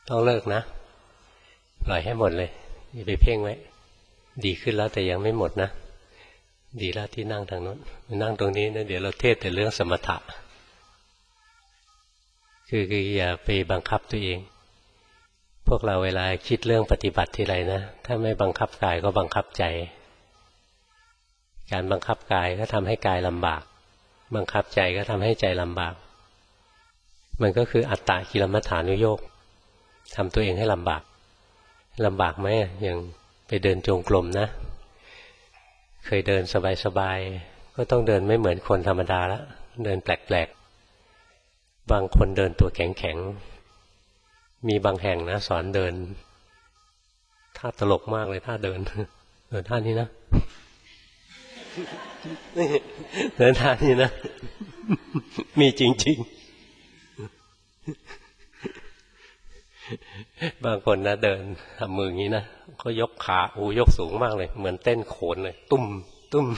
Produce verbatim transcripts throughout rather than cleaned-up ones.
ต้องเลิกนะปล่อยให้หมดเลยอย่าไปเพ่งไว้ดีขึ้นแล้วแต่ยังไม่หมดนะดีแล้วที่นั่งทางโน้นนั่งตรงนี้นะเดี๋ยวเราเทศแต่เรื่องสมถะคือคืออย่าไปบังคับตัวเองพวกเราเวลาคิดเรื่องปฏิบัติทีไรนะถ้าไม่บังคับกายก็บังคับใจการบังคับกายก็ทำให้กายลำบากบังคับใจก็ทำให้ใจลำบากมันก็คืออัตตกิลมัฏฐานุโยคทำตัวเองให้ลำบากลำบากไหมอย่างไปเดินจงกรมนะเคยเดินสบายๆก็ต้องเดินไม่เหมือนคนธรรมดาละเดินแปลกๆบางคนเดินตัวแข็งๆมีบางแห่งนะสอนเดินท่าตลกมากเลยท่าเดินเดินท่านี้นะเดินท่านี้นะมีจริงๆบางคนนะเดินทำมืออย่างนี้นะก็ยกขาโอ้ยกสูงมากเลยเหมือนเต้นโขนเลยตุ้มตุ้ม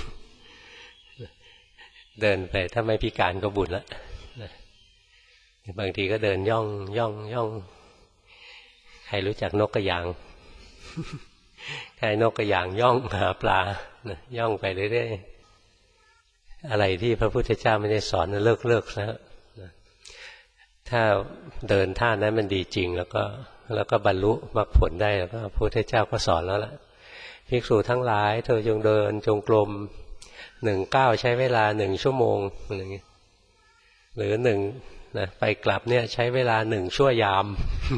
เดินไปถ้าไม่พิการก็บุญละบางทีก็เดินย่องย่องย่องใครรู้จักนกกระยางใครนกกระยางย่องหาปลาย่องไปเรื่อยๆอะไรที่พระพุทธเจ้าไม่ได้สอนเลิกเลิกซะถ้าเดินท่านั้นมันดีจริงแล้วก็แล้วก็บรรลุมรรคผลได้แล้วก็พระพุทธเจ้าก็สอนแล้วล่ะภิกษุทั้งหลายเธอจงเดินจงกรมหนึ่งก้าวใช้เวลาหนึ่งชั่วโมงอะไรอย่างนี้หรือหนึ่งนะไปกลับเนี่ยใช้เวลาหนึ่งชั่วยาม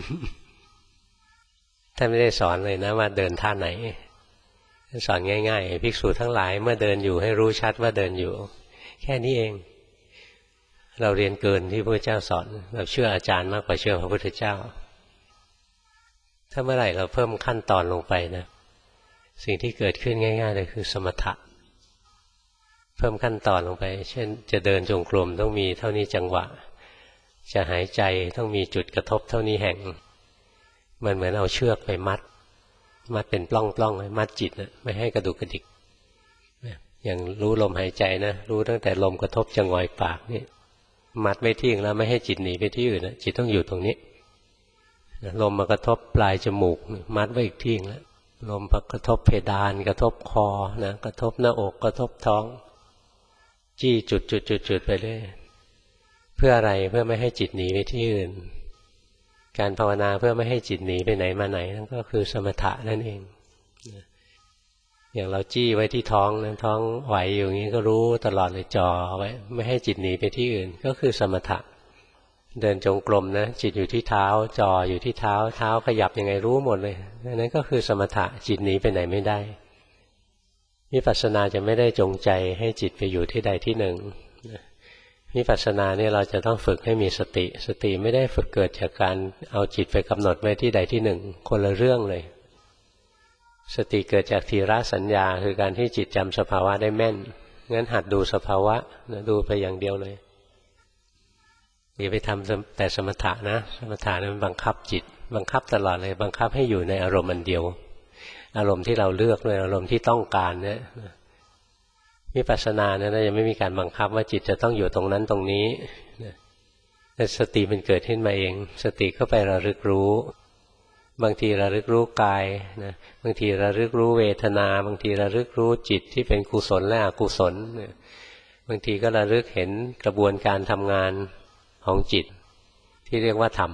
ท่านไม่ได้สอนเลยนะว่าเดินท่าไหนสอนง่ายๆภิกษุทั้งหลายเมื่อเดินอยู่ให้รู้ชัดว่าเดินอยู่แค่นี้เองเราเรียนเกินที่พระพุทธเจ้าสอนเราเชื่ออาจารย์มากกว่าเชื่อพระพุทธเจ้าถ้าเมื่อไหร่เราเพิ่มขั้นตอนลงไปนะสิ่งที่เกิดขึ้นง่ายๆเลยคือสมถะเพิ่มขั้นตอนลงไปเช่นจะเดินจงกรมต้องมีเท่านี้จังหวะจะหายใจต้องมีจุดกระทบเท่านี้แห่งมันเหมือนเอาเชือกไปมัดมัดเป็นปล้องๆไว้มัดจิตนะไม่ให้กระดุกกระดิกอย่างรู้ลมหายใจนะรู้ตั้งแต่ลมกระทบจะงอยปากนี่มัดไม่ทิ้งแล้วไม่ให้จิตหนีไปที่อื่นนะจิตต้องอยู่ตรงนี้ลมมากระทบปลายจมูกมัดไว้อีกที่แล้วลมกระทบเพดานกระทบคอนะกระทบหน้าอกกระทบท้องจี้จุดจุดจุดจุดไปเรื่อยเพื่ออะไรเพื่อไม่ให้จิตหนีไปที่อื่นการภาวนาเพื่อไม่ให้จิตหนีไปไหนมาไหนนั่นก็คือสมถะนั่นเองอย่างเราจี้ไว้ที่ท้องนะท้องไหวอยู่อย่างนี้ก็รู้ตลอดเลยจ่อไว้ไม่ให้จิตหนีไปที่อื่นก็คือสมถะเดินจงกรมนะจิตอยู่ที่เท้าจ่ออยู่ที่เท้าเท้าขยับยังไงรู้หมดเลยนั่นก็คือสมถะจิตหนีไปไหนไม่ได้วิปัสสนาจะไม่ได้จงใจให้จิตไปอยู่ที่ใดที่หนึ่งวิปัสสนาเนี่ยเราจะต้องฝึกให้มีสติสติไม่ได้ฝึกเกิดจากการเอาจิตไปกำหนดไว้ที่ใดที่หนึ่งคนละเรื่องเลยสติเกิดจากทีระสัญญาคือการที่จิตจำสภาวะได้แม่นงั้นหัดดูสภาวะนะดูไปอย่างเดียวเลยอย่าไปทำแต่สมถะนะสมถะนั้นบังคับจิตบังคับตลอดเลยบังคับให้อยู่ในอารมณ์อันเดียวอารมณ์ที่เราเลือกเลยอารมณ์ที่ต้องการเนี่ยวิปัสสนาเนี่ยจะไม่มีการบังคับว่าจิตจะต้องอยู่ตรงนั้นตรงนี้แต่สติมันเกิดขึ้นมาเองสติก็ไประลึกรู้บางทีระลึกรู้กายนะบางทีระลึกรู้เวทนาบางทีระลึกรู้จิตที่เป็นกุศลและอกุศลบางทีก็ระลึกเห็นกระบวนการทำงานของจิตที่เรียกว่าธรรม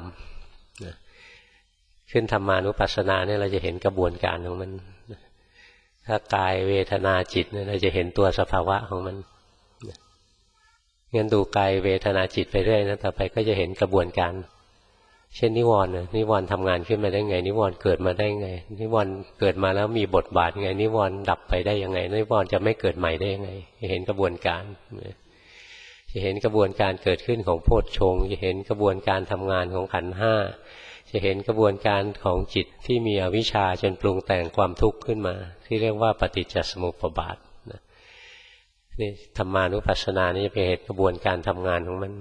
ขึ้นธรรมานุปัสสนาเนี่ยเราจะเห็นกระบวนการของมันถ้ากายเวทนาจิตเนี่ยเราจะเห็นตัวสภาวะของมันงั้นดูกายเวทนาจิตไปเรื่อยนะต่อไปก็จะเห็นกระบวนการเช่นนิวรณ์นิวรณ์ทำงานขึ้นมาได้ไงนิวรณ์เกิดมาได้ไงนิวรณ์เกิดมาแล้วมีบทบาทไงนิวรณ์ดับไปได้ยังไงนิวรณ์จะไม่เกิดใหม่ได้ยังไงจะเห็นกระบวนการจะเห็นกระบวนการเกิดขึ้นของโพชฌงค์จะเห็นกระบวนการทำงานของขันธ์ห้าจะเห็นกระบวนการของจิตที่มีอวิชชาจนปรุงแต่งความทุกข์ขึ้นมาที่เรียกว่าปฏิจจสมุปบาทนี่ธรรมานุปัสสนานี่จะเป็นเหตุกระบวนการทำงานของมัน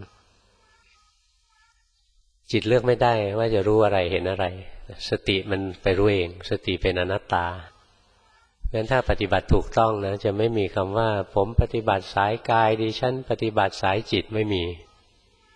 จิตเลือกไม่ได้ว่าจะรู้อะไรเห็นอะไรสติมันไปรู้เองสติเป็นอนัตตาเพราะฉะนั้นถ้าปฏิบัติถูกต้องนะจะไม่มีคำว่าผมปฏิบัติสายกายดิฉันปฏิบัติสายจิตไม่มี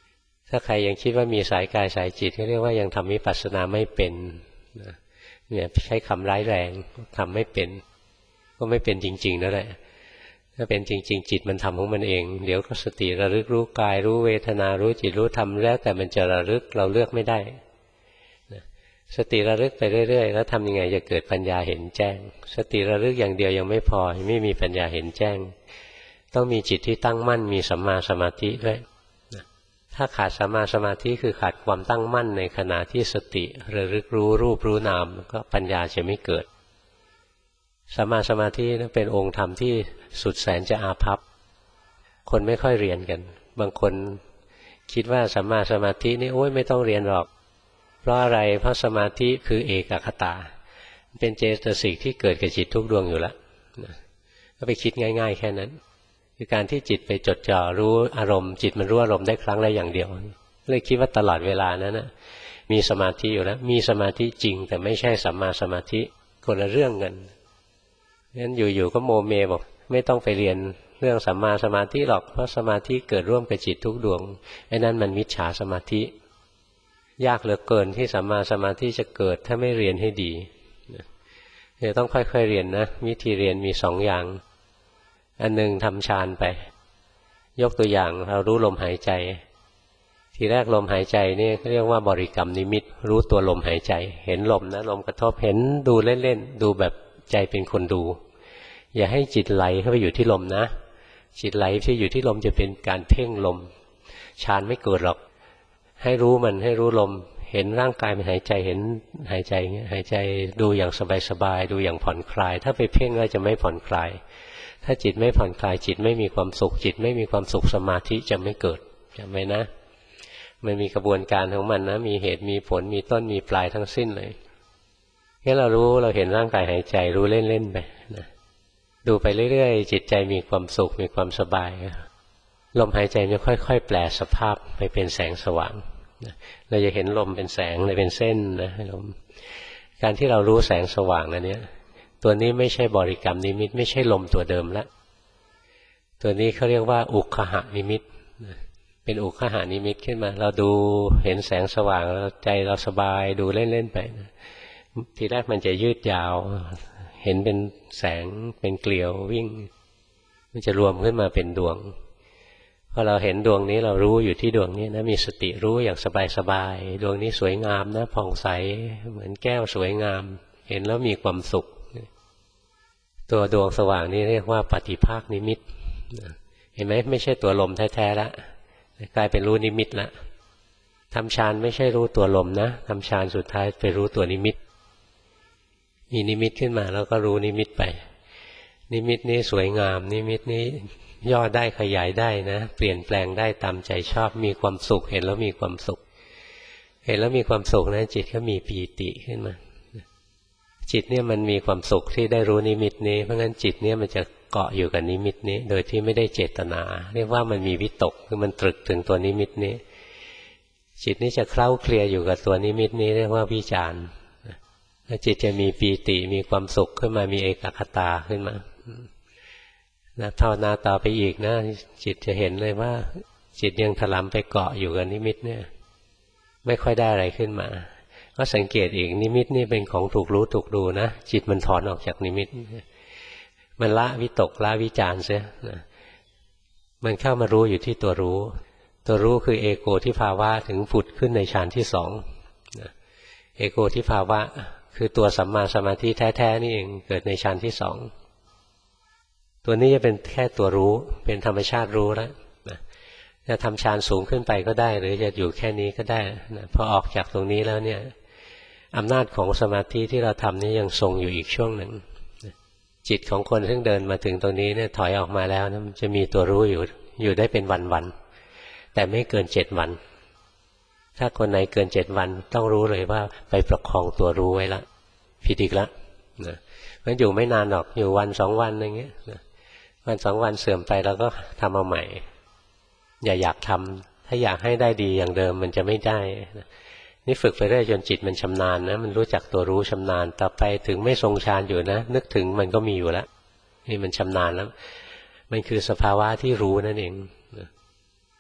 ถ้าใครยังคิดว่ามีสายกายสายจิตก็เรียกว่ายังทำวิปัสสนาไม่เป็นเนี่ยใช้คำร้ายแรงทำไม่เป็นก็ไม่เป็นจริงๆนั่นแหละถ้าเป็นจริงๆจิตมันทำของมันเองเดี๋ยวก็สติระลึกรู้กายรู้เวทนารู้จิตรู้ธรรมแล้วแต่มันจะระลึกเราเลือกไม่ได้สติระลึกไปเรื่อยๆแล้วทำยังไงจะเกิดปัญญาเห็นแจ้งสติระลึกอย่างเดียวยังไม่พอไม่มีปัญญาเห็นแจ้งต้องมีจิตที่ตั้งมั่นมีสัมมาสมาธิด้วยถ้าขาดสัมมาสมาธิคือขาดความตั้งมั่นในขณะที่สติระลึกรู้รูปรู้นามก็ปัญญาจะไม่เกิดสัมมาสมาธินั้นเป็นองค์ธรรมที่สุดแสนจะอาภัพคนไม่ค่อยเรียนกันบางคนคิดว่าสัมมาสมาธินี่โอ้ยไม่ต้องเรียนหรอกเพราะอะไรเพราะสมาธิคือเอกคตาเป็นเจตสิกที่เกิดกับจิตทุกดวงอยู่แล้วก็ไปคิดง่ายๆแค่นั้นคือการที่จิตไปจดจ่อรู้อารมณ์จิตมันรู้อารมณ์ได้ครั้งละอย่างเดียวเลยคิดว่าตลอดเวลานั้นนะมีสมาธิอยู่แล้วมีสมาธิจริงแต่ไม่ใช่สัมมาสมาธิคนละเรื่องกันงั้นอยู่ๆก็โมเมบอกไม่ต้องไปเรียนเรื่องสัมมาสมาธิหรอกเพราะสมาธิเกิดร่วมกับจิตทุกดวงไอ้นั่นมันมิจฉาสมาธิยากเหลือเกินที่สัมมาสมาธิจะเกิดถ้าไม่เรียนให้ดีเนี่ยต้องค่อยๆเรียนนะวิธีเรียนมีสองอย่างอันหนึ่งทำฌานไปยกตัวอย่างเรารู้ลมหายใจทีแรกลมหายใจนี่เรียกว่าบริกรรมนิมิตรู้ตัวลมหายใจเห็นลมนะลมกระทบเห็นดูเล่นๆดูแบบใจเป็นคนดูอย่าให้จิตไหลเข้าไปอยู่ที่ลมนะจิตไหลที่อยู่ที่ลมจะเป็นการเพ่งลมฌานไม่เกิดหรอกให้รู้มันให้รู้ลมเห็นร่างกายมันหายใจเห็นหายใจเงี้ยหายใจดูอย่างสบายๆดูอย่างผ่อนคลายถ้าไปเพ่งแล้วจะไม่ผ่อนคลายถ้าจิตไม่ผ่อนคลายจิตไม่มีความสุขจิตไม่มีความสุขสมาธิจะไม่เกิดจำไว้นะมันมีกระบวนการของมันนะมีเหตุมีผลมีต้นมีปลายทั้งสิ้นเลยแค่เรารู้เราเห็นร่างกายหายใจรู้เล่นๆไปนะดูไปเรื่อยๆจิตใจมีความสุขมีความสบายลมหายใจจะค่อยๆแปลสภาพไปเป็นแสงสว่างนะเราจะเห็นลมเป็นแสงเลยเป็นเส้นนะลมการที่เรารู้แสงสว่างอันนี้ตัวนี้ไม่ใช่บริกรรมนิมิตไม่ใช่ลมตัวเดิมละตัวนี้เขาเรียกว่าอุคหะนิมิตเป็นอุคหะนิมิตขึ้นมาเราดูเห็นแสงสว่างแล้วใจเราสบายดูเล่นๆไปนะทีแรกมันจะยืดยาวเห็นเป็นแสงเป็นเกลียววิ่งมันจะรวมขึ้นมาเป็นดวงพอเราเห็นดวงนี้เรารู้อยู่ที่ดวงนี้นะมีสติรู้อย่างสบายๆดวงนี้สวยงามนะผ่องใสเหมือนแก้วสวยงามเห็นแล้วมีความสุขตัวดวงสว่างนี้เรียกว่าปฏิภาคนิมิตเห็นไหมไม่ใช่ตัวลมแท้ๆละกลายเป็นรู้นิมิตละทำฌานไม่ใช่รู้ตัวลมนะทำฌานสุดท้ายไปรู้ตัวนิมิตมีนิมิตขึ้นมาแล้วก็รู้นิมิตไปนิมิตนี้สวยงามนิมิตนี้ย่อได้ขยายได้นะเปลี่ยนแปลงได้ตามใจชอบมีความสุขเห็นแล้วมีความสุขเห็นแล้วมีความสุขนะจิตก็มีปีติขึ้นมาจิตเนี่ยมันมีความสุขที่ได้รู้นิมิตนี้เพราะงั้นจิตเนี่ยมันจะเกาะอยู่กับนิมิตนี้โดยที่ไม่ได้เจตนาเรียกว่ามันมีวิตกคือมันตรึกถึงตัวนิมิตนี้จิตนี้จะเคล้าเคลียอยู่กับตัวนิมิตนี้เรียกว่าวิจารณ์แล้วจิตจะมีปีติมีความสุขขึ้นมามีเอกคตาขึ้นมานะภาวนาต่อไปอีกนะจิตจะเห็นเลยว่าจิตยังถลำไปเกาะอยู่กับนิมิตเนี่ยไม่ค่อยได้อะไรขึ้นมาก็สังเกตอีกนิมิตนี่เป็นของถูกรู้ถูกดูนะจิตมันถอนออกจากนิมิตมันละวิตกละวิจารเสียนะมันเข้ามารู้อยู่ที่ตัวรู้ตัวรู้คือเอโกทิภาวะถึงผุดขึ้นในฌานที่สองนะเอโกทิภาวะคือตัวสัมมาสมาธิแท้ๆนี่เองเกิดในฌานที่สองตัวนี้จะเป็นแค่ตัวรู้เป็นธรรมชาติรู้แล้วนะจะทำฌานสูงขึ้นไปก็ได้หรือจะอยู่แค่นี้ก็ได้นะพอออกจากตรงนี้แล้วเนี่ยอำนาจของสมาธิที่เราทำนี้ยังทรงอยู่อีกช่วงหนึ่งจิตของคนซึ่งเดินมาถึงตรงนี้เนี่ยถอยออกมาแล้วนะมันจะมีตัวรู้อยู่อยู่ได้เป็นวันๆแต่ไม่เกินเจ็ดวันถ้าคนไหนเกินเจ็ดวันต้องรู้เลยว่าไปประคองตัวรู้ไว้ละผิดอีกละนะมันอยู่ไม่นานหรอกอยู่วันสองวันอย่างเงี้ยนะวันสองวันเสื่อมไปเราก็ทำเอาใหม่อย่าอยากทำถ้าอยากให้ได้ดีอย่างเดิมมันจะไม่ได้นะนี่ฝึกไปเรื่อยจนจิตมันชำนาญนะมันรู้จักตัวรู้ชำนาญต่อไปถึงไม่ทรงฌานอยู่นะนึกถึงมันก็มีอยู่แล้วนี่มันชำนาญแล้วมันคือสภาวะที่รู้นั่นเองนะ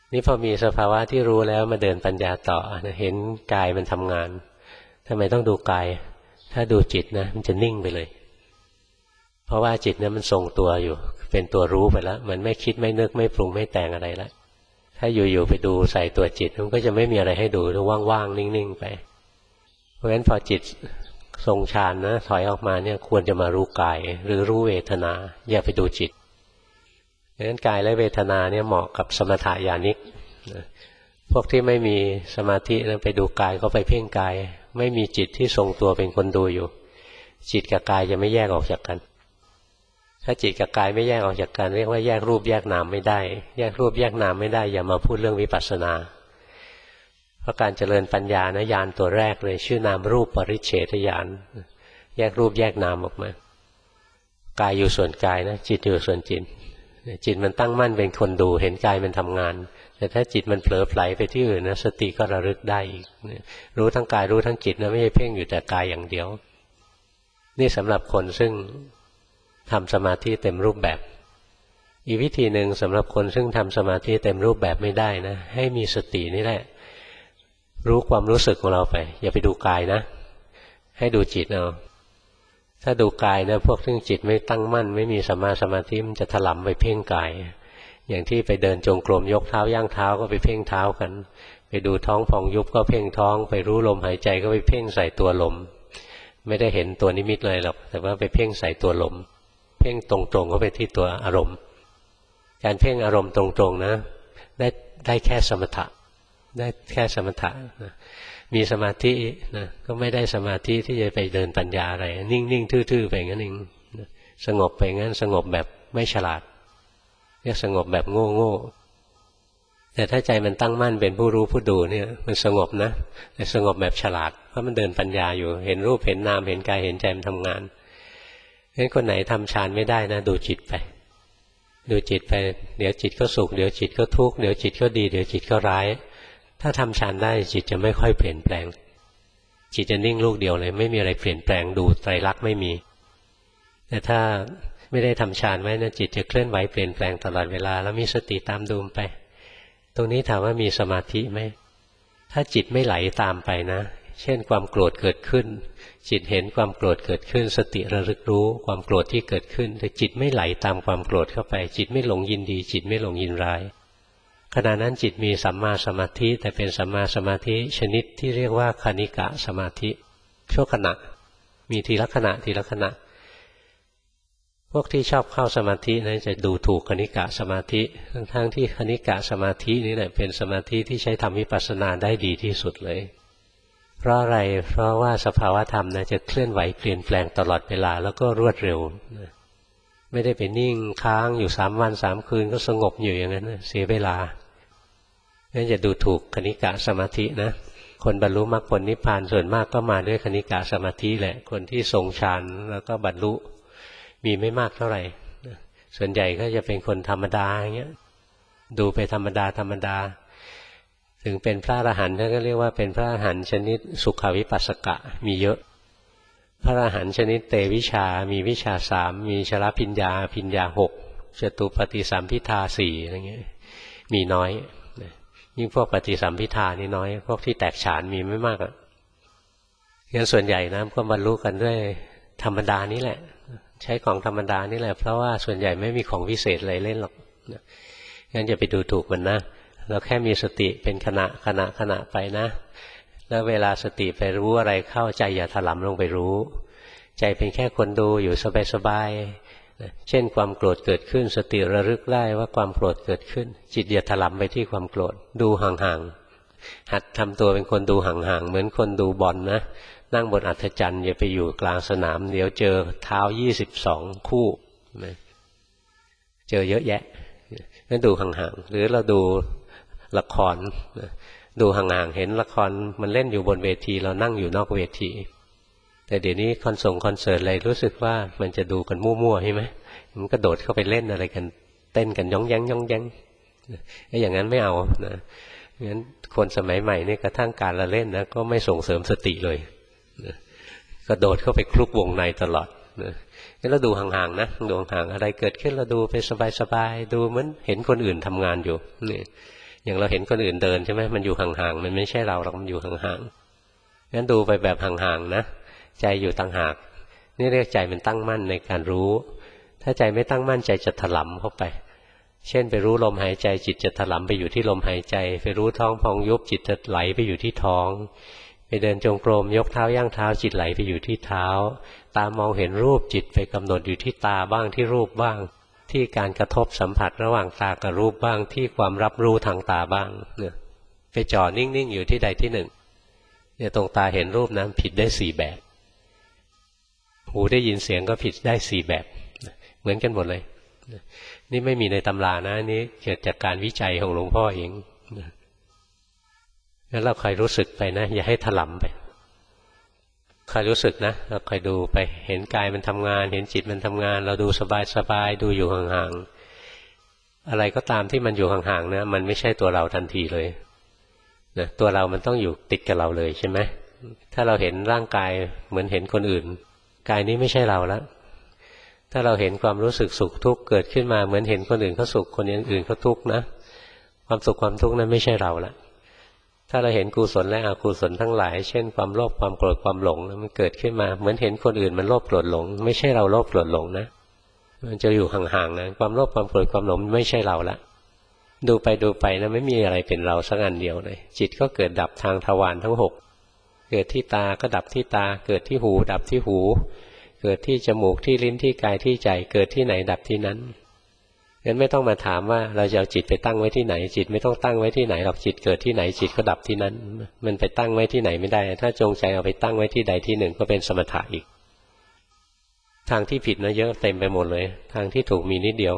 นี่พอมีสภาวะที่รู้แล้วมาเดินปัญญาต่อเห็นกายมันทำงานทำไมต้องดูกายถ้าดูจิตนะมันจะนิ่งไปเลยเพราะว่าจิตเนี่ยมันทรงตัวอยู่เป็นตัวรู้ไปแล้วมันไม่คิดไม่นึกไม่ปรุงไม่แต่งอะไรแล้วถ้าอยู่ๆไปดูใส่ตัวจิตมันก็จะไม่มีอะไรให้ดูว่างๆนิ่งๆไปเพราะฉะนั้นพอจิตทรงฌานนะถอยออกมาเนี่ยควรจะมารู้กายหรือรู้เวทนาอย่าไปดูจิตเพราะฉะนั้นกายและเวทนาเนี่ยเหมาะกับสมถะญาณิกพวกที่ไม่มีสมาธินะไปดูกายก็ไปเพ่งกายไม่มีจิตที่ทรงตัวเป็นคนดูอยู่จิตกับกายจะไม่แยกออกจากกันถ้าจิตกับกายไม่แยกออกจากกันเรียกว่าแยกรูปแยกนามไม่ได้แยกรูปแยกนามไม่ได้อย่ามาพูดเรื่องวิปัสสนาเพราะการเจริญปัญญานะญาณตัวแรกเลยชื่อนามรูปปริเฉทญาณแยกรูปแยกนามออกมากายอยู่ส่วนกายนะจิตอยู่ส่วนจิตจิตมันตั้งมั่นเป็นคนดูเห็นกายมันทำงานแต่ถ้าจิตมันเผลอไผลไปที่อื่นนะสติก็ระลึกได้อีกรู้ทั้งกายรู้ทั้งจิตนะไม่ใช่เพ่งอยู่แต่กายอย่างเดียวนี่สำหรับคนซึ่งทำสมาธิเต็มรูปแบบอีกวิธีหนึ่งสำหรับคนซึ่งทำสมาธิเต็มรูปแบบไม่ได้นะให้มีสตินี่แหละรู้ความรู้สึกของเราไปอย่าไปดูกายนะให้ดูจิตเอาถ้าดูกายนะพวกซึ่งจิตไม่ตั้งมั่นไม่มีสัมมาสมาธิมันจะถลำไปเพ่งกายอย่างที่ไปเดินจงกรมยกเท้าย่างเท้าก็ไปเพ่งเท้ากันไปดูท้องพองยุบก็เพ่งท้องไปรู้ลมหายใจก็ไปเพ่งใส่ตัวลมไม่ได้เห็นตัวนิมิตเลยหรอกแต่ว่าไปเพ่งใส่ตัวลมเพ่งตรงๆเข้าไปที่ตัวอารมณ์การเพ่งอารมณ์ตรงๆนะได้ได้แค่สมถะได้แค่สมถะนะมีสมาธินะก็ไม่ได้สมาธิที่จะไปเดินปัญญาอะไรนิ่งๆทื่อๆไปงั้นเองสงบไปงั้นสงบแบบไม่ฉลาดเรียกสงบแบบโง่ๆแต่ถ้าใจมันตั้งมั่นเป็นผู้รู้ผู้ดูเนี่ยมันสงบนะแต่สงบแบบฉลาดเพราะมันเดินปัญญาอยู่เห็นรูปเห็นนามเห็นกายเห็นใจมันทำงานงั้นคนไหนทำฌานไม่ได้นะดูจิตไปดูจิตไปเดี๋ยวจิตก็สุขเดี๋ยวจิตก็ทุกข์เดี๋ยวจิตก็ดีเดี๋ยวจิตก็ร้ายถ้าทำฌานได้จิตจะไม่ค่อยเปลี่ยนแปลงจิตจะนิ่งลูกเดียวเลยไม่มีอะไรเปลี่ยนแปลงดูไตรลักษณ์ไม่มีแต่ถ้าไม่ได้ทำฌานไว้นะจิตจะเคลื่อนไหวเปลี่ยนแปลงตลอดเวลาแล้วมีสติตามดูไปตรงนี้ถามว่ามีสมาธิไหมถ้าจิตไม่ไหลตามไปนะเช่นความโกรธเกิดขึ้นจิตเห็นความโกรธเกิดขึ้นสติระลึกรู้ความโกรธที่เกิดขึ้นแต่จิตไม่ไหลตามความโกรธเข้าไปจิตไม่หลงยินดีจิตไม่หลงยินร้ายขณะนั้นจิตมีสัมมาสมาธิแต่เป็นสัมมาสมาธิชนิดที่เรียกว่าคณิกะสมาธิชั่วขณะมีทีละขณะทีละขณะพวกที่ชอบเข้าสมาธินั้นจะดูถูกคณิกะสมาธิทั้งๆที่คณิกะสมาธินี่แหละเป็นสมาธิที่ใช้ทำวิปัสสนาได้ดีที่สุดเลยเพราะอะไรเพราะว่าสภาวะธรรมนะจะเคลื่อนไหวเปลี่ยนแปลงตลอดเวลาแล้วก็รวดเร็วไม่ได้ไปนิ่งค้างอยู่สามวันสามคืนก็สงบอยู่อย่างนั้นเสียเวลางั้นจะดูถูกคณิกะสมาธินะคนบรรลุมรรคผลนิพพานส่วนมากก็มาด้วยคณิกะสมาธิแหละคนที่ทรงฌานแล้วก็บรรลุมีไม่มากเท่าไหร่ส่วนใหญ่ก็จะเป็นคนธรรมดาอย่างเงี้ยดูไปธรรมดาธรรมดาถึงเป็นพระอรหันต์ท่านก็เรียกว่าเป็นพระอรหันต์ชนิดสุขวิปัสสกะมีเยอะพระอรหันต์ชนิดเตวิชามีวิชาสามมีชรพิญญาพิญญาหกจตุปฏิสัมภิทาสี่อะไรเงี้ยมีน้อยยิ่งพวกปฏิสัมภิทานี่น้อยพวกที่แตกฉานมีไม่มากอ่ะงั้นส่วนใหญ่นะก็บรรลุกันด้วยธรรมดานี่แหละใช้ของธรรมดานี่แหละเพราะว่าส่วนใหญ่ไม่มีของพิเศษอะไรเล่นหรอกงั้นอย่าไปดูถูกมันนะเราแค่มีสติเป็นขณะขณะขณะไปนะแล้วเวลาสติไปรู้อะไรเข้าใจอย่าถลำลงไปรู้ใจเป็นแค่คนดูอยู่สบายๆเช่นความโกรธเกิดขึ้นสติระลึกได้ว่าความโกรธเกิดขึ้นจิตอย่าถลำไปที่ความโกรธดูห่างๆหัดทำตัวเป็นคนดูห่างๆเหมือนคนดูบอล น, นะนั่งบนอัฐจันทร์อย่าไปอยู่กลางสนามเดี๋ยวเจอเท้ายี่สิบสองคู่เจอเยอะแยะนั่นดูห่างๆหรือเราดูละครดูห่างๆเห็นละครมันเล่นอยู่บนเวทีเรานั่งอยู่นอกเวทีแต่เดี๋ยวนี้คอนเสิร์ตคอนเสิร์ตอะไรรู้สึกว่ามันจะดูกันมั่วๆใช่ไหมมันก็โดดเข้าไปเล่นอะไรกันเต้นกันย้องแย้งย้องแย้งไอ้อย่างนั้นไม่เอานะงั้นคนสมัยใหม่นี่กระทั่งการละเล่นนะก็ไม่ส่งเสริมสติเลยก็โดดเข้าไปคลุกวงในตลอดนะงั้นเราดูห่างๆนะดูห่างๆอะไรเกิดขึ้นเราดูไปสบายๆดูเหมือนเห็นคนอื่นทำงานอยู่นี่อย่างเราเห็นคนอื่นเดินใช่ไหมมันอยู่ห่างๆมันไม่ใช่เราหรอกมันอยู่ห่างๆงั้นดูไปแบบห่างๆนะใจอยู่ต่างหากนี่เรียกใจมันตั้งมั่นในการรู้ถ้าใจไม่ตั้งมั่นใจจะถลำเข้าไปเช่นไปรู้ลมหายใจจิตจะถลำไปอยู่ที่ลมหายใจไปรู้ท้องพองยุบจิตจะไหลไปอยู่ที่ท้องไปเดินจงกรมยกเท้าย่างเท้าจิตไหลไปอยู่ที่เท้าตามองเห็นรูปจิตไปกำหนดอยู่ที่ตาบ้างที่รูปบ้างที่การกระทบสัมผัสระหว่างตากับรูปบ้างที่ความรับรู้ทางตาบ้างเนี่ยไปจ่อนิ่งๆอยู่ที่ใดที่หนึ่งเนี่ยตรงตาเห็นรูปนั้นผิดได้สี่แบบหูได้ยินเสียงก็ผิดได้สี่แบบเหมือนกันหมดเลยนี่ไม่มีในตำรานะนี่เกิดจากการวิจัยของหลวงพ่อเองงั้นเราคอยรู้สึกไปนะอย่าให้ถลำไปคอยรู้สึกนะเราคอยดูไปเห็นกายมันทำงานเห็นจิตมันทำงานเราดูสบายๆดูอยู่ห่างๆอะไรก็ตามที่มันอยู่ห่างๆนะมันไม่ใช่ตัวเราทันทีเลยนะตัวเรามันต้องอยู่ติดกับเราเลยใช่ไหมถ้าเราเห็นร่างกายเหมือนเห็นคนอื่นกายนี้ไม่ใช่เราแล้วถ้าเราเห็นความรู้สึกสุขทุกข์เกิดขึ้นมาเหมือนเห็นคนอื่นเขาสุขคนอื่นเขาทุกข์นะความสุขความทุกข์นั้นไม่ใช่เราละถ้าเราเห็นกุศลและอกุศลทั้งหลายเช่นความโลภความโกรธความหลงมันเกิดขึ้นมาเหมือนเห็นคนอื่นมันโลภโกรธหลงไม่ใช่เราโลภโกรธหลงนะมันจะอยู่ห่างๆนะความโลภความโกรธความหลงไม่ใช่เราละดูไปดูไปนะไม่มีอะไรเป็นเราสักอันเดียวเลยจิตก็เกิดดับทางทวารทั้งหกเกิดที่ตาก็ดับที่ตาเกิดที่หูดับที่หูเกิดที่จมูกที่ลิ้นที่กายที่ใจเกิดที่ไหนดับที่นั้นงั้นไม่ต้องมาถามว่าเราจะเอาจิตไปตั้งไว้ที่ไหนจิตไม่ต้องตั้งไว้ที่ไหนหรอกจิตเกิดที่ไหนจิตก็ดับที่นั้นมันไปตั้งไว้ที่ไหนไม่ได้ถ้าจงใจเอาไปตั้งไว้ที่ใดที่หนึ่งก็เป็นสมถะอีกทางที่ผิดนะเยอะเต็มไปหมดเลยทางที่ถูกมีนิดเดียว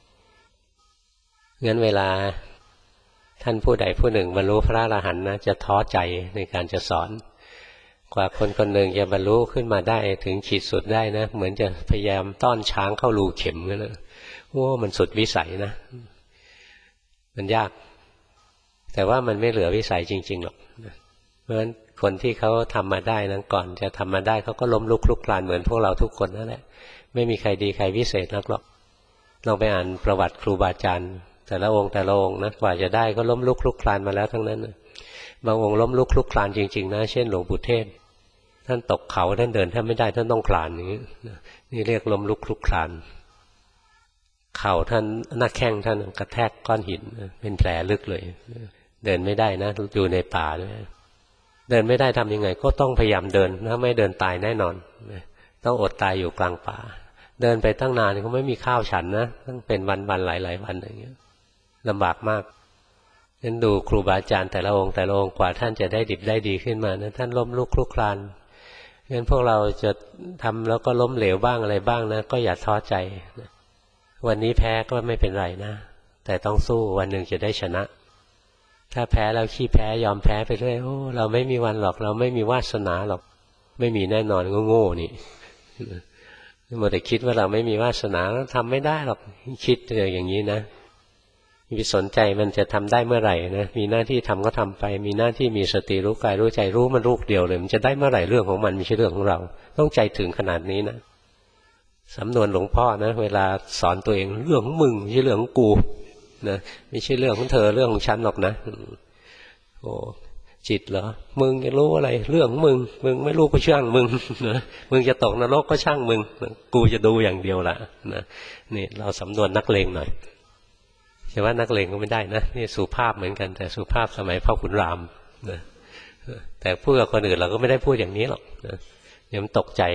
งั้นเวลาท่านผู้ใดผู้หนึ่งบรรลุพระอรหันต์นะจะท้อใจในการจะสอนกว่าคนคนหนึ่งจะบรรลุขึ้นมาได้ถึงขีดสุดได้นะเหมือนจะพยายามต้อนช้างเข้ารูเข็มนั่นแหละโอ้มันสุดวิสัยนะมันยากแต่ว่ามันไม่เหลือวิสัยจริงๆหรอกเพราะฉะนั้นคนที่เขาทำมาได้นั้นก่อนจะทำมาได้เขาก็ล้มลุกคลุกคลานเหมือนพวกเราทุกคนนั่นแหละไม่มีใครดีใครวิเศษนักหรอกลองไปอ่านประวัติครูบาอาจารย์แต่ละองค์แต่ละองค์นะกว่าจะได้ก็ล้มลุกคลุกคลานมาแล้วทั้งนั้นบางองค์ล้มลุกคลุกคลานจริงๆนะเช่นหลวงปู่เทศท่านตกเขาท่านเดินแทบไม่ได้ท่านต้องคลานอย่างนี้นี่เรียกล้มลุกคลุกคลานเข่าท่านหน้าแข้งท่านกระแทกก้อนหินเป็นแผลลึกเลยเดินไม่ได้นะอยู่ในป่าด้วยเดินไม่ได้ทำยังไงก็ต้องพยายามเดินถ้าไม่เดินตายแน่นอนต้องอดตายอยู่กลางป่าเดินไปตั้งนานก็ไม่มีข้าวฉันนะต้องเป็นวันๆหลายๆวันอย่างเงี้ยลำบากมากงั้นดูครูบาอาจารย์แต่ละองค์แต่ละองค์กว่าท่านจะได้ดิบได้ดีขึ้นมานะท่านล้มลุกคลุกคลานงั้นพวกเราจะทำแล้วก็ล้มเหลวบ้างอะไรบ้างนะก็อย่าท้อใจวันนี้แพ้ก็ไม่เป็นไรนะแต่ต้องสู้วันหนึ่งจะได้ชนะถ้าแพ้แล้วขี้แพ้ยอมแพ้ไปเรื่อยโอ้เราไม่มีวันหรอกเราไม่มีวาสนาหรอกไม่มีแน่นอนก็โง่นี่หมดแต่คิดว่าเราไม่มีวาสนาทำไม่ได้หรอกคิดอย่างนี้นะมีสนใจมันจะทำได้เมื่อไหร่นะมีหน้าที่ทำก็ทำไปมีหน้าที่มีสติรู้กายรู้ใจรู้มันลูกเดียวเลยมันจะได้เมื่อไหร่เรื่องของมันไม่ใช่เรื่องของเราต้องใจถึงขนาดนี้นะสำนวนหลวงพ่อนะเวลาสอนตัวเองเรื่องของมึงไม่ใช่เรื่องของกูนะไม่ใช่เรื่องของเธอเรื่องของฉันหรอกนะโอ้จิตเหรอมึงจะรู้อะไรเรื่องของมึงมึงไม่รู้ก็ช่างมึงนะมึงจะตกนรกก็ช่างมึงกูจะดูอย่างเดียวละนะนี่เราสำนวนนักเลงหน่อยแต่ว่านักเลงก็ไม่ได้นะนี่สุภาพเหมือนกันแต่สุภาพสมัยพ่อขุนรามนะแต่พูดกับคนอื่นเราก็ไม่ได้พูดอย่างนี้หรอกนะเดี๋ยวมันตกใจ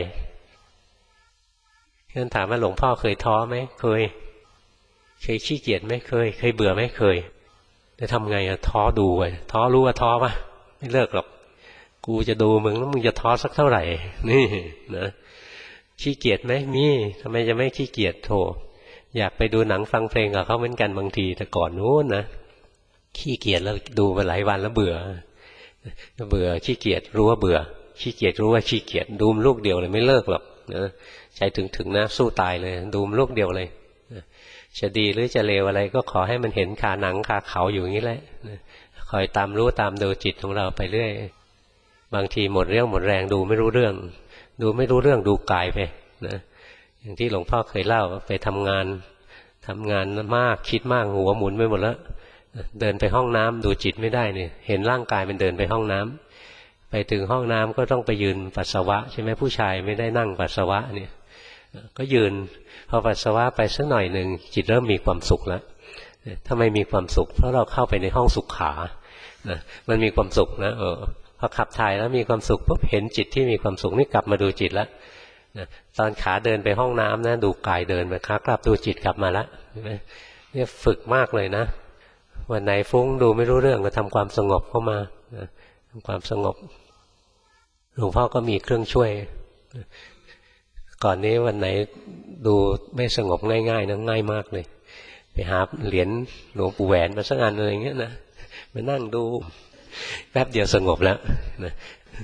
ท่านถามว่าหลวงพ่อเคยท้อไหมเคยเคยขี้เกียจไหมเคยเคยเบื่อไหมเคยจะทำไงอะท้อดูไปท้อรู้ว่าท้อป่ะไม่เลิกหรอกกูจะดูมึงแล้วมึงจะท้อสักเท่าไหร่นี่นะขี้เกียจไหมมีทำไมจะไม่ขี้เกียจโธ่อยากไปดูหนังฟังเพลงกับเขาเหมือนกันบางทีแต่ก่อนนู้นนะขี้เกียจแล้วดูมาหลายวันแล้วเบื่อเบื่อขี้เกียจรู้ว่าเบื่อขี้เกียจรู้ว่าขี้เกียจดูมันลูกเดียวเลยไม่เลิกหรอกนะใจถึงๆนะสู้ตายเลยดูมันลูกเดียวเลยจะดีหรือจะเลวอะไรก็ขอให้มันเห็นคาหนังคาเขาอยู่อย่างนี้แหละคอยตามรู้ตามดูจิตของเราไปเรื่อยบางทีหมดเรี่ยวหมดแรงดูไม่รู้เรื่องดูไม่รู้เรื่องดูกายไปนะอย่างที่หลวงพ่อเคยเล่าไปทำงานทำงานมากคิดมากหัวหมุนไปหมดแล้วเดินไปห้องน้ำดูจิตไม่ได้เนี่ยเห็นร่างกายมันเดินไปห้องน้ำไปถึงห้องน้ำก็ต้องไปยืนปัสสาวะใช่ไหมผู้ชายไม่ได้นั่งปัสสาวะเนี่ยก็ยืนพอปัสสาวะไปสักหน่อยหนึ่งจิตเริ่มมีความสุขแล้วทำไมมีความสุขเพราะเราเข้าไปในห้องสุขขานะมันมีความสุขนะเออพอขับถ่ายแล้วมีความสุขปุ๊บเห็นจิตที่มีความสุขนี่กลับมาดูจิตแล้วนะตอนขาเดินไปห้องน้ำนะดูกายเดินไปขากลับดูจิตกลับมาแล้วเนี่ยฝึกมากเลยนะวันไหนฟุ้งดูไม่รู้เรื่องก็ทำความสงบเข้ามาทำความสงบหลวงพ่อก็มีเครื่องช่วยก่อนนี้วันไหนดูไม่สงบง่ายๆนะง่ายมากเลยไปหาเหรียญหลวงปู่แหวนมาสักอันอะไรอย่างเงี้ยนะมานั่งดูแป๊บเดียวสงบแล้วนะ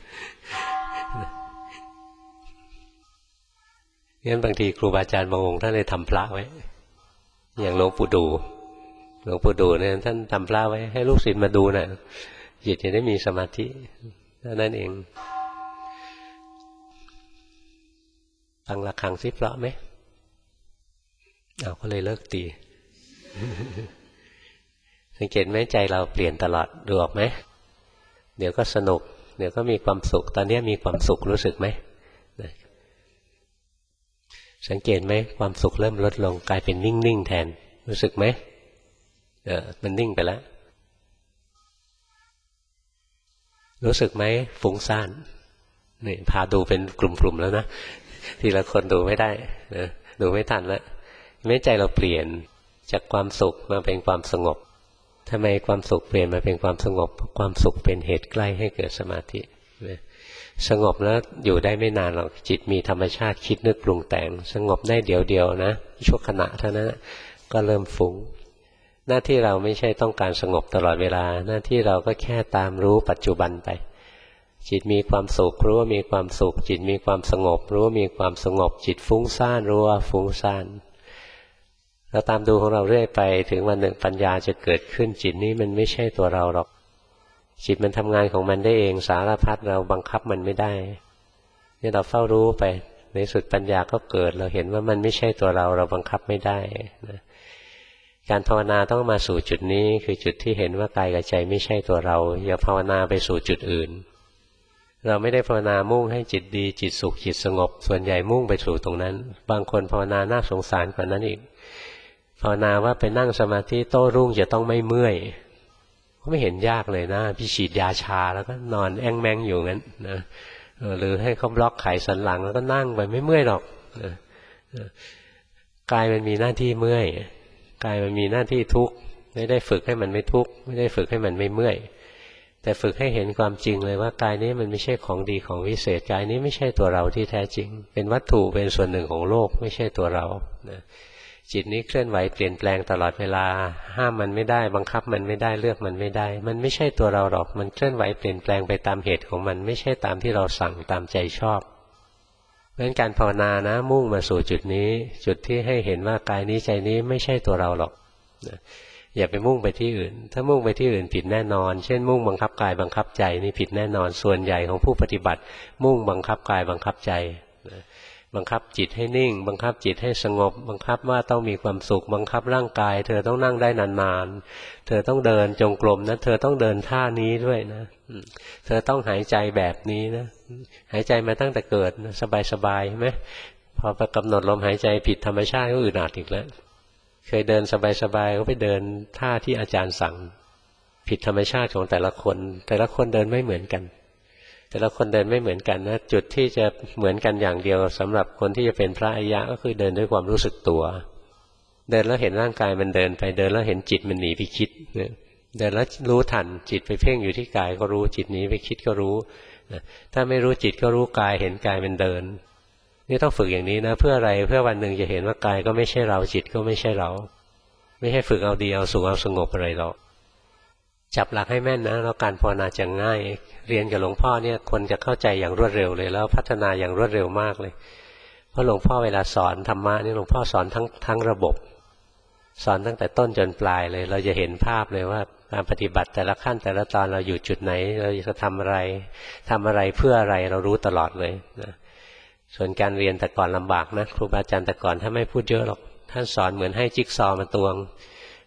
งั้นบางทีครูบาอาจารย์บางองค์ท่านเลยทำพระไว้อย่างหลวงปู่ดูหลวงปู่ดูเนี่ยท่านทำพระไว้ให้ลูกศิษย์มาดูน่ะจิตจะได้มีสมาธินั่นเองฟังระฆังซิเพราะไหมเอาก็เลยเลิกตีสังเกตไหมใจเราเปลี่ยนตลอดดูออกไหมเดี๋ยวก็สนุกเดี๋ยวก็มีความสุขตอนนี้มีความสุขรู้สึกไหมสังเกตไหมความสุขเริ่มลดลงกลายเป็นนิ่งๆแทนรู้สึกไหมเออมันนิ่งไปแล้วรู้สึกไหมฟุ้งซ่านนี่พาดูเป็นกลุ่มๆแล้วนะทีละคนดูไม่ได้นะดูไม่ทันแล้วไม่ใจเราเปลี่ยนจากความสุขมาเป็นความสงบทำไมความสุขเปลี่ยนมาเป็นความสงบความสุขเป็นเหตุใกล้ให้เกิดสมาธิสงบแล้วอยู่ได้ไม่นานหรอกจิตมีธรรมชาติคิดนึกปรุงแต่งสงบได้เดี๋ยวเดียวนะชั่วขณะเท่านั้นก็เริ่มฟุ้งหน้าที่เราไม่ใช่ต้องการสงบตลอดเวลาหน้าที่เราก็แค่ตามรู้ปัจจุบันไปจิตมีความสุขรู้ว่ามีความสุขจิตมีความสงบรู้ว่ามีความสงบจิตฟุ้งซ่านรู้ว่าฟุ้งซ่านเราตามดูของเราเรื่อยไปถึงวันหนึ่งปัญญาจะเกิดขึ้นจิตนี้มันไม่ใช่ตัวเราหรอกจิตมันทำงานของมันได้เองสารพัดเราบังคับมันไม่ได้นี่เราเฝ้ารู้ไปในสุดปัญญาก็เกิดเราเห็นว่ามันไม่ใช่ตัวเราเราบังคับไม่ได้นะการภาวนาต้องมาสู่จุดนี้คือจุดที่เห็นว่ากายกับใจไม่ใช่ตัวเราอย่าภาวนาไปสู่จุดอื่นเราไม่ได้ภาวนามุ่งให้จิตดีจิตสุขจิตสงบส่วนใหญ่มุ่งไปสู่ตรงนั้นบางคนภาวนาน่าสงสารกว่านั้นอีกภาวนาว่าไปนั่งสมาธิโต้รุ่งจะต้องไม่เมื่อยก็ไม่เห็นยากเลยนะพี่ฉีดยาชาแล้วก็นอนแอ่งแมงอยู่งั้นนะหรือให้เขาบล็อกไขสันหลังแล้วก็นั่งไปไม่เมื่อยหรอกนะกายมันมีหน้าที่เมื่อยกายมันมีหน้าที่ทุกข์ไม่ได้ฝึกให้มันไม่ทุกข์ไม่ได้ฝึกให้มันไม่เมื่อยแต่ฝึกให้เห็นความจริงเลยว่ากายนี้มันไม่ใช่ของดีของวิเศษกายนี้ไม่ใช่ตัวเราที่แท้จริงเป็นวัตถุเป็นส่วนหนึ่งของโลกไม่ใช่ตัวเรานะจิตนี้เคลื่อนไหวเปลี่ยนแปลงตลอดเวลาห้ามมันไม่ได้บังคับมันไม่ได้เลือกมันไม่ได้มันไม่ใช่ตัวเราหรอกมันเคลื่อนไหวเปลี่ยนแปลงไปตามเหตุของมันไม่ใช่ตามที่เราสั่งตามใจชอบเพราะฉะนั้นการภาวนานะมุ่งมาสู่จุดนี้จุดที่ให้เห็นว่ากายนี้ใจนี้ไม่ใช่ตัวเราหรอกนะอย่าไปมุ่งไปที่อื่นถ้ามุ่งไปที่อื่นผิดแน่นอนเช่นมุ่งบังคับกายบังคับใจนี่ผิดแน่นอนส่วนใหญ่ของผู้ปฏิบัติมุ่งบังคับกายบังคับใจนะบังคับจิตให้นิ่งบังคับจิตให้สงบบังคับว่าต้องมีความสุขบังคับร่างกายเธอต้องนั่งได้นานๆเธอต้องเดินจงกรมนะเธอต้องเดินท่านี้ด้วยนะเธอต้องหายใจแบบนี้นะหายใจมาตั้งแต่เกิดนะสบายๆใช่ไหมพอไปกำหนดลมหายใจผิดธรรมชาติก็อึดอัดอีกแล้วเคยเดินสบายๆก็ไปเดินท่าที่อาจารย์สั่งผิดธรรมชาติของแต่ละคนแต่ละคนเดินไม่เหมือนกันแต่ละคนเดินไม่เหมือนกันนะจุดที่จะเหมือนกันอย่างเดียวสำหรับคนที่จะเป็นพระอริยะก็คือเดินด้วยความรู้สึกตัวเดินแล้วเห็นร่างกายมันเดินไปเดินแล้วเห็นจิตมันหนีไปคิดเดินแล้วรู้ทันจิตไปเพ่งอยู่ที่กายก็รู้จิตหนีไปคิดก็รู้ถ้าไม่รู้จิตก็รู้กายเห็นกายมันเดินนี่ต้องฝึกอย่างนี้นะเพื่ออะไรเพื่อวันหนึ่งจะเห็นว่ากายก็ไม่ใช่เราจิตก็ไม่ใช่เราไม่ให้ฝึกเอาดีเอาสุขเอาสงบอะไรหรอกจับหลักให้แม่นนะแล้วการภาวนาจะง่ายเรียนกับหลวงพ่อเนี่ยคนจะเข้าใจอย่างรวดเร็วเลยแล้วพัฒนาอย่างรวดเร็วมากเลยเพราะหลวงพ่อเวลาสอนธรรมะนี่หลวงพ่อสอนทั้งทั้งระบบสอนตั้งแต่ต้นจนปลายเลยเราจะเห็นภาพเลยว่าการปฏิบัติแต่ละขั้นแต่ละตอนเราอยู่จุดไหนเราจะทำอะไรทำอะไรเพื่ออะไรเรารู้ตลอดเลยนะส่วนการเรียนแต่ก่อนลำบากนะครูบาอาจารย์แต่ก่อนถ้าไม่พูดเยอะหรอกท่านสอนเหมือนให้จิ๊กซอว์มาตวง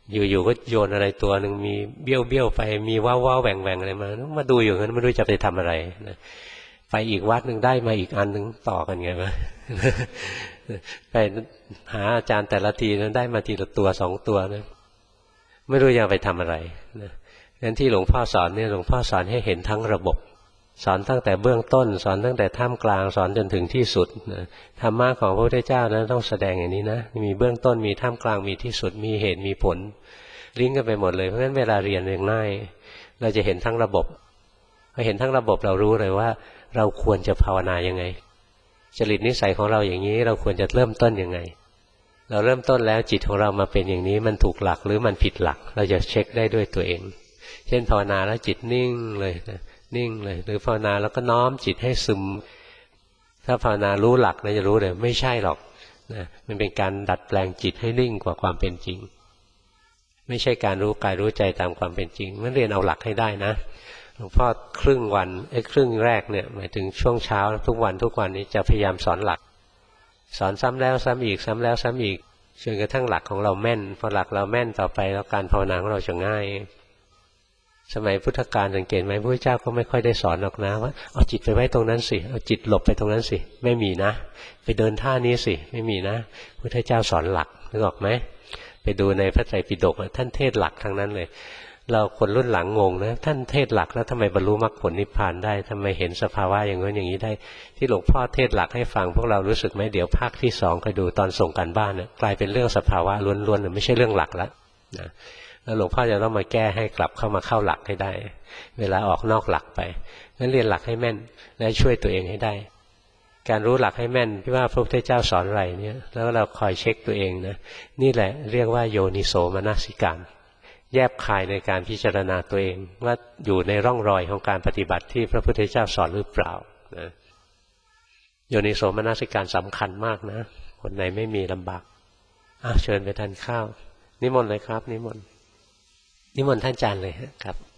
อยู่ๆก็โยนอะไรตัวหนึ่งมีเบี้ยวเบี้ยวไปมีว้าวว้าวแหว่งแหว่งอะไรมามาดูอยู่งั้นไม่รู้จะไปทำอะไรนะไปอีกวัดหนึ่งได้มาอีกอันหนึ่งต่อกันไงวะ ไปหาอาจารย์แต่ละทีนั้นได้มาทีละตัวสองตัวนะไม่รู้จะไปทำอะไรนะงั้นที่หลวงพ่อสอนเนี่ยหลวงพ่อสอนให้เห็นทั้งระบบสอนตั้งแต่เบื้องต้นสอนตั้งแต่ท่ามกลางสอนจนถึงที่สุดนะธรรมะของพระพุทธเจ้านั้นต้องแสดงอย่างนี้นะมีเบื้องต้นมีท่ามกลางมีที่สุดมีเหตุมีผลลิงก์กันไปหมดเลยเพราะฉะนั้นเวลาเรียนเรียนง่ายเราจะเห็นทั้งระบบพอเห็นทั้งระบบเรารู้เลยว่าเราควรจะภาวนายังไงจริตนิสัยของเราอย่างนี้เราควรจะเริ่มต้นยังไงเราเริ่มต้นแล้วจิตของเรามาเป็นอย่างนี้มันถูกหลักหรือมันผิดหลักเราจะเช็คได้ด้วยตัวเองเช่นภาวนาแล้วจิตนิ่งเลยนะนิ่งเลยหรือภาวนาแล้วก็น้อมจิตให้ซึมถ้าภาวนารู้หลักนะจะรู้เลยไม่ใช่หรอกนะมันเป็นการดัดแปลงจิตให้นิ่งกว่าความเป็นจริงไม่ใช่การรู้กายรู้ใจตามความเป็นจริงมันเรียนเอาหลักให้ได้นะหลวงพ่อครึ่งวันไอ้ครึ่งแรกเนี่ยหมายถึงช่วงเช้าทุกวันทุกวันนี้จะพยายามสอนหลักสอนซ้ำแล้วซ้ำอีกซ้ำแล้วซ้ำอีกจนกระทั่งหลักของเราแม่นพอหลักเราแม่นต่อไปแล้วการภาวนาของเราจะง่ายสมัยพุทธกาลสังเกตไหมพระเจ้าก็ไม่ค่อยได้สอนหรอกนะว่าเอาจิตไปไว้ตรงนั้นสิเอาจิตหลบไปตรงนั้นสิไม่มีนะไปเดินท่านี้สิไม่มีนะพุทธเจ้าสอนหลักนึกออกไหมไปดูในพระไตรปิฎกท่านเทศหลักทั้งนั้นเลยเราคนรุ่นหลังงงนะท่านเทศหลักแล้วทำไมบรรลุมรรคผลนิพพานได้ทำไมเห็นสภาวะอย่างนั้นอย่างนี้ได้ที่หลวงพ่อเทศหลักให้ฟังพวกเรารู้สึกไหมเดี๋ยวภาคที่สองไปดูตอนส่งกันบ้านนะกลายเป็นเรื่องสภาวะล้วนๆไม่ใช่เรื่องหลักแล้วนะแล้วหลวงพ่อจะต้องมาแก้ให้กลับเข้ามาเข้าหลักให้ได้เวลาออกนอกหลักไปงั้นเรียนหลักให้แม่นและช่วยตัวเองให้ได้การรู้หลักให้แม่นที่ว่าพระพุทธเจ้าสอนอะไรเนี่ยแล้วเราคอยเช็คตัวเองนะนี่แหละเรียกว่าโยนิโสมนสิการแยบคายในการพิจารณาตัวเองว่าอยู่ในร่องรอยของการปฏิบัติที่พระพุทธเจ้าสอนหรือเปล่านะโยนิโสมนสิการสำคัญมากนะคนไหนไม่มีลำบากอ่ะเชิญไปทานข้าวนิมนต์เลยครับนิมนต์นิมนต์ท่านอาจารย์เลยครับ